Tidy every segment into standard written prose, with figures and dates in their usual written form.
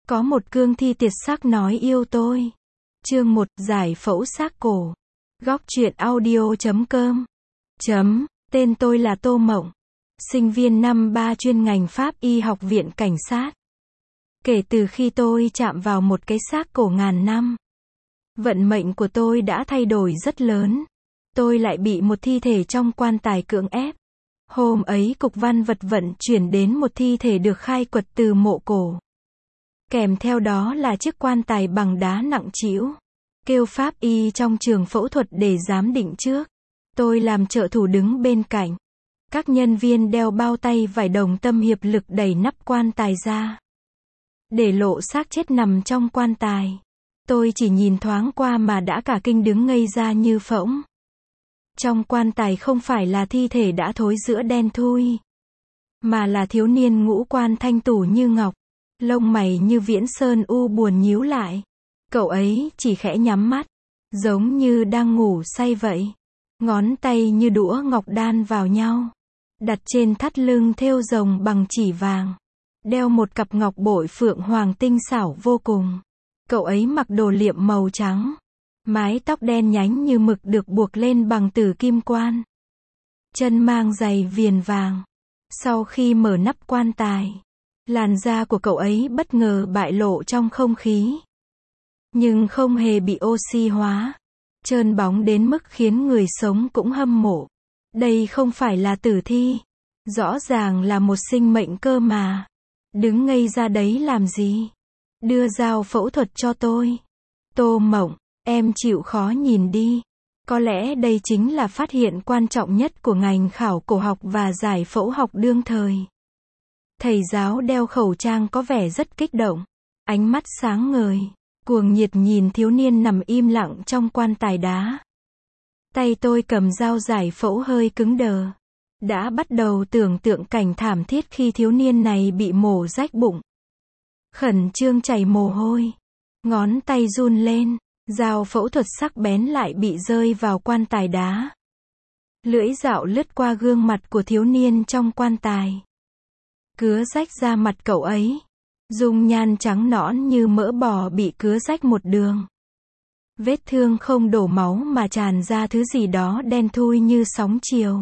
Có một cương thi tiệt xác nói yêu tôi. Chương 1, giải phẫu xác cổ. Góc truyện audio.com. Tên tôi là Tô Mộng. Sinh viên năm 3 chuyên ngành Pháp y Học viện Cảnh sát. Kể từ khi tôi chạm vào một cái xác cổ ngàn năm, vận mệnh của tôi đã thay đổi rất lớn. Tôi lại bị một thi thể trong quan tài cưỡng ép. Hôm ấy cục văn vật vận chuyển đến một thi thể được khai quật từ mộ cổ. Kèm theo đó là chiếc quan tài bằng đá nặng trĩu. Kêu pháp y trong trường phẫu thuật để giám định trước. Tôi làm trợ thủ đứng bên cạnh. Các nhân viên đeo bao tay vải đồng tâm hiệp lực đẩy nắp quan tài ra, để lộ xác chết nằm trong quan tài. Tôi chỉ nhìn thoáng qua mà đã cả kinh đứng ngây ra như phỗng. Trong quan tài không phải là thi thể đã thối rữa đen thui, mà là thiếu niên ngũ quan thanh tú như ngọc, lông mày như viễn sơn u buồn nhíu lại. Cậu ấy chỉ khẽ nhắm mắt, giống như đang ngủ say vậy. Ngón tay như đũa ngọc đan vào nhau, đặt trên thắt lưng thêu rồng bằng chỉ vàng, đeo một cặp ngọc bội phượng hoàng tinh xảo vô cùng. Cậu ấy mặc đồ liệm màu trắng, mái tóc đen nhánh như mực được buộc lên bằng tử kim quan, chân mang giày viền vàng. Sau khi mở nắp quan tài, làn da của cậu ấy bất ngờ bại lộ trong không khí, nhưng không hề bị oxy hóa, trơn bóng đến mức khiến người sống cũng hâm mộ. Đây không phải là tử thi, rõ ràng là một sinh mệnh cơ mà. Đứng ngây ra đấy làm gì? Đưa dao phẫu thuật cho tôi. Tô Mộng, em chịu khó nhìn đi. Có lẽ đây chính là phát hiện quan trọng nhất của ngành khảo cổ học và giải phẫu học đương thời. Thầy giáo đeo khẩu trang có vẻ rất kích động, ánh mắt sáng ngời, cuồng nhiệt nhìn thiếu niên nằm im lặng trong quan tài đá. Tay tôi cầm dao giải phẫu hơi cứng đờ. Đã bắt đầu tưởng tượng cảnh thảm thiết khi thiếu niên này bị mổ rách bụng. Khẩn trương chảy mồ hôi. Ngón tay run lên, dao phẫu thuật sắc bén lại bị rơi vào quan tài đá. Lưỡi dạo lướt qua gương mặt của thiếu niên trong quan tài, cứa rách da mặt cậu ấy. Dung nhan trắng nõn như mỡ bò bị cứa rách một đường. Vết thương không đổ máu mà tràn ra thứ gì đó đen thui như sóng chiều.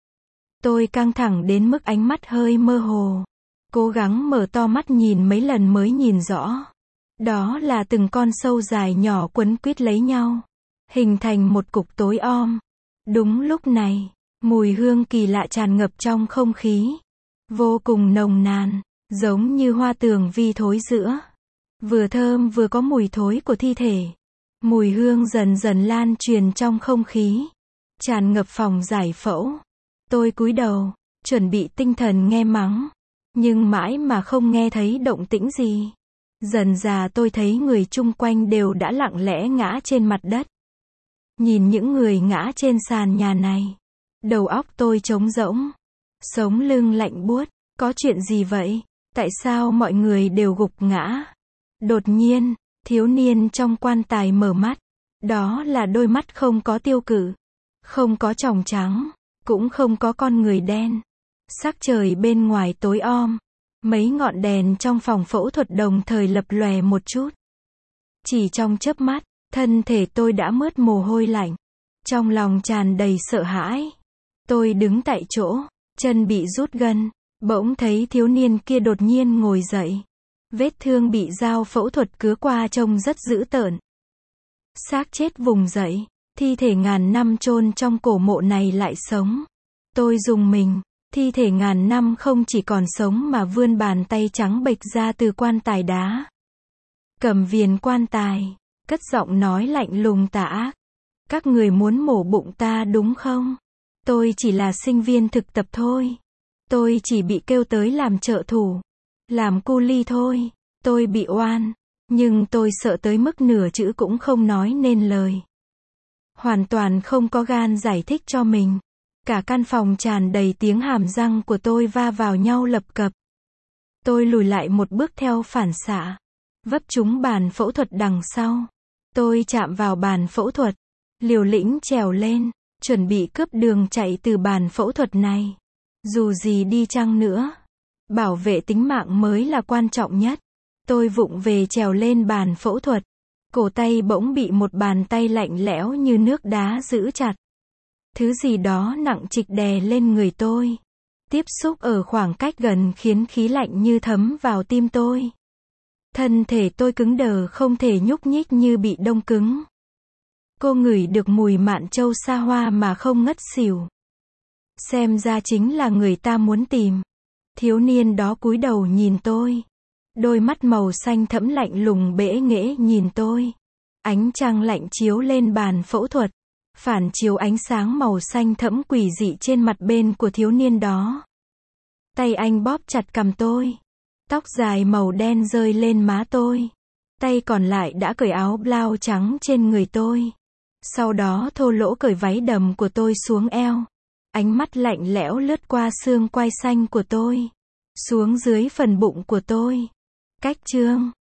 Tôi căng thẳng đến mức ánh mắt hơi mơ hồ. Cố gắng mở to mắt nhìn mấy lần mới nhìn rõ. Đó là từng con sâu dài nhỏ quấn quýt lấy nhau, hình thành một cục tối om. Đúng lúc này, mùi hương kỳ lạ tràn ngập trong không khí. Vô cùng nồng nàn, giống như hoa tường vi thối rữa. Vừa thơm vừa có mùi thối của thi thể. Mùi hương dần dần lan truyền trong không khí, tràn ngập phòng giải phẫu. Tôi cúi đầu, chuẩn bị tinh thần nghe mắng, nhưng mãi mà không nghe thấy động tĩnh gì. Dần dà tôi thấy người chung quanh đều đã lặng lẽ ngã trên mặt đất. Nhìn những người ngã trên sàn nhà này, đầu óc tôi trống rỗng, sống lưng lạnh buốt. Có chuyện gì vậy? Tại sao mọi người đều gục ngã? Đột nhiên, thiếu niên trong quan tài mở mắt. Đó là đôi mắt không có tiêu cự, không có tròng trắng, cũng không có con người đen. Sắc trời bên ngoài tối om, mấy ngọn đèn trong phòng phẫu thuật đồng thời lập lòe một chút. Chỉ trong chớp mắt, thân thể tôi đã mướt mồ hôi lạnh, trong lòng tràn đầy sợ hãi. Tôi đứng tại chỗ, chân bị rút gân, bỗng thấy thiếu niên kia đột nhiên ngồi dậy. Vết thương bị dao phẫu thuật cứa qua trông rất dữ tợn. Xác chết vùng dậy, thi thể ngàn năm chôn trong cổ mộ này lại sống. Tôi rùng mình, thi thể ngàn năm không chỉ còn sống mà vươn bàn tay trắng bệch ra từ quan tài đá. Cầm viền quan tài, cất giọng nói lạnh lùng tà ác. Các người muốn mổ bụng ta đúng không? Tôi chỉ là sinh viên thực tập thôi. Tôi chỉ bị kêu tới làm trợ thủ, làm cu li thôi. Tôi bị oan, nhưng tôi sợ tới mức nửa chữ cũng không nói nên lời. Hoàn toàn không có gan giải thích cho mình. Cả căn phòng tràn đầy tiếng hàm răng của tôi va vào nhau lập cập. Tôi lùi lại một bước theo phản xạ, vấp trúng bàn phẫu thuật đằng sau. Tôi chạm vào bàn phẫu thuật, liều lĩnh trèo lên, chuẩn bị cướp đường chạy từ bàn phẫu thuật này. Dù gì đi chăng nữa, bảo vệ tính mạng mới là quan trọng nhất. Tôi vụng về trèo lên bàn phẫu thuật. Cổ tay bỗng bị một bàn tay lạnh lẽo như nước đá giữ chặt. Thứ gì đó nặng trịch đè lên người tôi. Tiếp xúc ở khoảng cách gần khiến khí lạnh như thấm vào tim tôi. Thân thể tôi cứng đờ không thể nhúc nhích như bị đông cứng. Cô ngửi được mùi mạn châu xa hoa mà không ngất xỉu. Xem ra chính là người ta muốn tìm. Thiếu niên đó cúi đầu nhìn tôi. Đôi mắt màu xanh thẫm lạnh lùng bẽ nghễ nhìn tôi. Ánh trăng lạnh chiếu lên bàn phẫu thuật. Phản chiếu ánh sáng màu xanh thẫm quỷ dị trên mặt bên của thiếu niên đó. Tay anh bóp chặt cằm tôi. Tóc dài màu đen rơi lên má tôi. Tay còn lại đã cởi áo blau trắng trên người tôi. Sau đó thô lỗ cởi váy đầm của tôi xuống eo. Ánh mắt lạnh lẽo lướt qua xương quai xanh của tôi. Xuống dưới phần bụng của tôi. Cách chương